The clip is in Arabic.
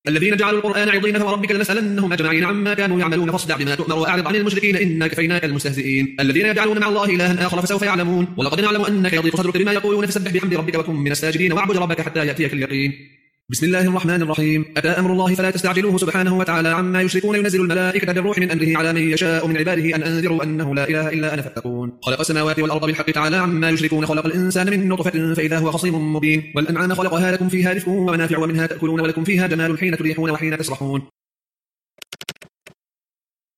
الذين جعلوا القرآن عضين فوربك لنسألنهم أجمعين عما كانوا يعملون فاصدع بما تؤمر وأعرض عن المشركين إنا كفيناك المستهزئين الذين يجعلون مع الله إلها آخر فسوف يعلمون ولقد نعلم أنك يضيق صدرك بما يقولون فسبح بحمد ربك وكن من الساجدين واعبد ربك حتى يأتيك اليقين بسم الله الرحمن الرحيم أتى أمر الله فلا تستعجلوه سبحانه وتعالى عما يشركون ينزل الملائكة بالروح من أمره على من يشاء من عباده أن أنذروا أنه لا إله إلا أنا فاتقون خلق السماوات والأرض بالحق تعالى عما يشركون خلق الإنسان من نطفة فإذا هو خصيم مبين والأنعام خلقها لكم فيها دفء ومنافع ومنها تأكلون ولكم فيها جمال حين تريحون وحين تسرحون